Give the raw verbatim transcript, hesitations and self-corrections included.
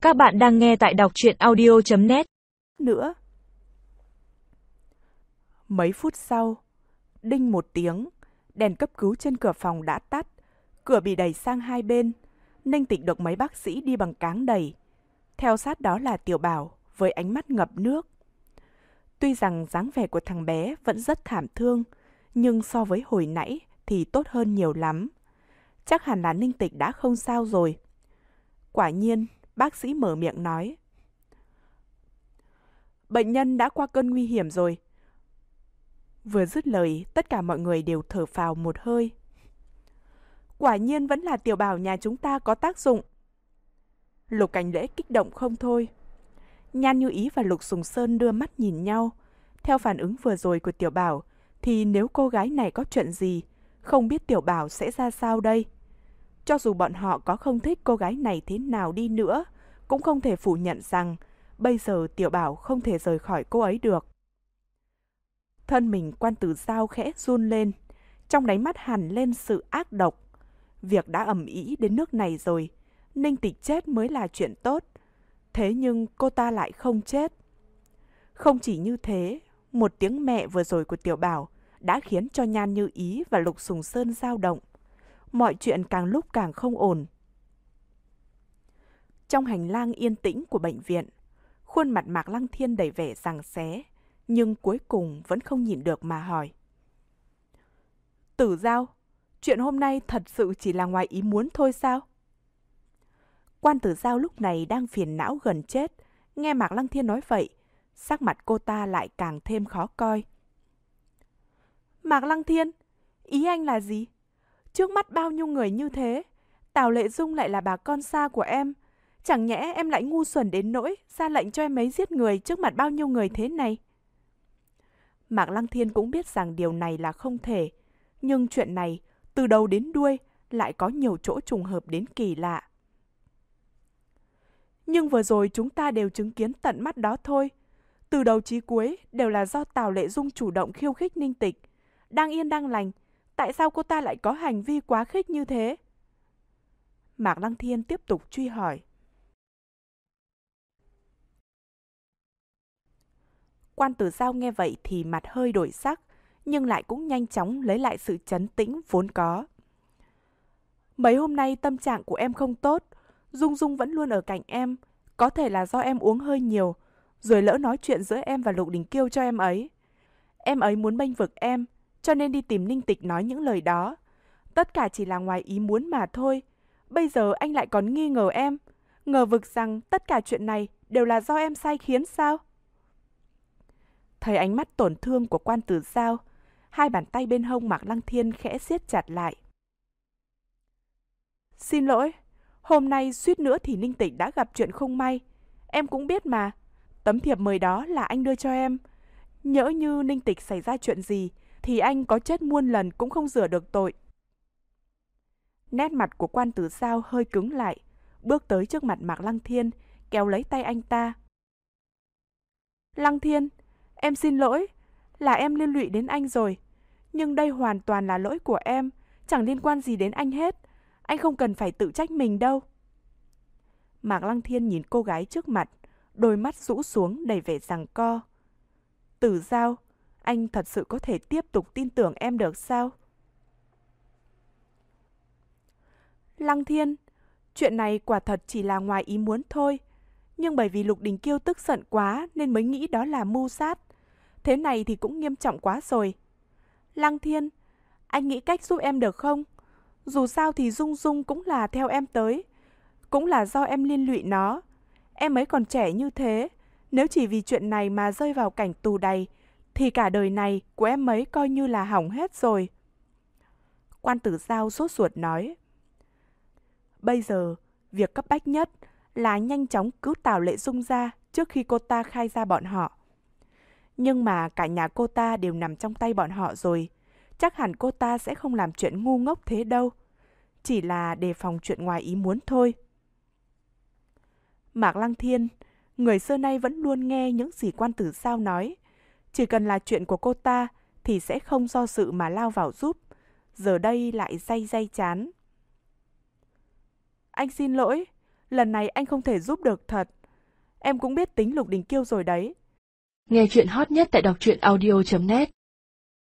Các bạn đang nghe tại đọc truyện audio chấm net. Nữa. Mấy phút sau, đinh một tiếng, đèn cấp cứu trên cửa phòng đã tắt, cửa bị đẩy sang hai bên. Ninh Tịch được mấy bác sĩ đi bằng cáng đẩy. Theo sát đó là Tiểu Bảo với ánh mắt ngập nước. Tuy rằng dáng vẻ của thằng bé vẫn rất thảm thương, nhưng so với hồi nãy thì tốt hơn nhiều lắm. Chắc hẳn là Ninh Tịch đã không sao rồi. Quả nhiên, bác sĩ mở miệng nói: bệnh nhân đã qua cơn nguy hiểm rồi. Vừa dứt lời, tất cả mọi người đều thở phào một hơi. Quả nhiên vẫn là Tiểu Bảo nhà chúng ta có tác dụng. Lục Cảnh Lễ kích động không thôi. Nhan Như Ý và Lục Sùng Sơn đưa mắt nhìn nhau. Theo phản ứng vừa rồi của Tiểu Bảo, thì nếu cô gái này có chuyện gì, không biết Tiểu Bảo sẽ ra sao đây. Cho dù bọn họ có không thích cô gái này thế nào đi nữa, cũng không thể phủ nhận rằng bây giờ Tiểu Bảo không thể rời khỏi cô ấy được. Thân mình Quan Tử Giao khẽ run lên, trong đáy mắt hằn lên sự ác độc. Việc đã ầm ĩ đến nước này rồi, Ninh Tịch chết mới là chuyện tốt. Thế nhưng cô ta lại không chết. Không chỉ như thế, một tiếng mẹ vừa rồi của Tiểu Bảo đã khiến cho Nhan Như Ý và Lục Sùng Sơn dao động. Mọi chuyện càng lúc càng không ổn. Trong hành lang yên tĩnh của bệnh viện, khuôn mặt Mạc Lăng Thiên đầy vẻ giằng xé, nhưng cuối cùng vẫn không nhịn được mà hỏi: Tử Giao, chuyện hôm nay thật sự chỉ là ngoài ý muốn thôi sao? Quan Tử Giao lúc này đang phiền não gần chết, nghe Mạc Lăng Thiên nói vậy, sắc mặt cô ta lại càng thêm khó coi. Mạc Lăng Thiên, ý anh là gì? Trước mắt bao nhiêu người như thế, Tào Lệ Dung lại là bà con xa của em. Chẳng nhẽ em lại ngu xuẩn đến nỗi ra lệnh cho em ấy giết người trước mặt bao nhiêu người thế này? Mạc Lăng Thiên cũng biết rằng điều này là không thể, nhưng chuyện này từ đầu đến đuôi lại có nhiều chỗ trùng hợp đến kỳ lạ. Nhưng vừa rồi chúng ta đều chứng kiến tận mắt đó thôi. Từ đầu chí cuối đều là do Tào Lệ Dung chủ động khiêu khích Ninh Tịch. Đang yên đang lành, tại sao cô ta lại có hành vi quá khích như thế? Mạc Lăng Thiên tiếp tục truy hỏi. Quan Tử Giao nghe vậy thì mặt hơi đổi sắc, nhưng lại cũng nhanh chóng lấy lại sự trấn tĩnh vốn có. Mấy hôm nay tâm trạng của em không tốt, Dung Dung vẫn luôn ở cạnh em, có thể là do em uống hơi nhiều, rồi lỡ nói chuyện giữa em và Lục Đình Kiêu cho em ấy. Em ấy muốn bênh vực em, cho nên đi tìm Ninh Tịch nói những lời đó. Tất cả chỉ là ngoài ý muốn mà thôi. Bây giờ anh lại còn nghi ngờ em, ngờ vực rằng tất cả chuyện này đều là do em sai khiến sao? Thấy ánh mắt tổn thương của Quan Tử Giao, hai bàn tay bên hông Mạc Lăng Thiên khẽ siết chặt lại. Xin lỗi, hôm nay suýt nữa thì Ninh Tịch đã gặp chuyện không may. Em cũng biết mà, tấm thiệp mời đó là anh đưa cho em. Nhỡ như Ninh Tịch xảy ra chuyện gì thì anh có chết muôn lần cũng không rửa được tội. Nét mặt của Quan Tử Giao hơi cứng lại, bước tới trước mặt Mạc Lăng Thiên, kéo lấy tay anh ta. Lăng Thiên, em xin lỗi, là em liên lụy đến anh rồi. Nhưng đây hoàn toàn là lỗi của em, chẳng liên quan gì đến anh hết. Anh không cần phải tự trách mình đâu. Mạc Lăng Thiên nhìn cô gái trước mặt, đôi mắt rũ xuống đầy vẻ giằng co. Tử Giao, anh thật sự có thể tiếp tục tin tưởng em được sao? Lăng Thiên, chuyện này quả thật chỉ là ngoài ý muốn thôi. Nhưng bởi vì Lục Đình Kiêu tức giận quá nên mới nghĩ đó là mưu sát. Thế này thì cũng nghiêm trọng quá rồi. Lăng Thiên, anh nghĩ cách giúp em được không? Dù sao thì Dung Dung cũng là theo em tới, cũng là do em liên lụy nó. Em ấy còn trẻ như thế, nếu chỉ vì chuyện này mà rơi vào cảnh tù đày thì cả đời này của em ấy coi như là hỏng hết rồi. Quan Tử Giao sốt ruột nói. Bây giờ, việc cấp bách nhất là nhanh chóng cứu Tào Lệ Dung ra trước khi cô ta khai ra bọn họ. Nhưng mà cả nhà cô ta đều nằm trong tay bọn họ rồi, chắc hẳn cô ta sẽ không làm chuyện ngu ngốc thế đâu. Chỉ là đề phòng chuyện ngoài ý muốn thôi. Mạc Lăng Thiên, người xưa nay vẫn luôn nghe những gì Quan Tử Giao nói. Chỉ cần là chuyện của cô ta thì sẽ không do dự mà lao vào giúp. Giờ đây lại day day chán. Anh xin lỗi, Lần này anh không thể giúp được thật. Em cũng biết tính Lục Đình Kiêu rồi đấy. Nghe chuyện hot nhất tại đọc truyện audio chấm net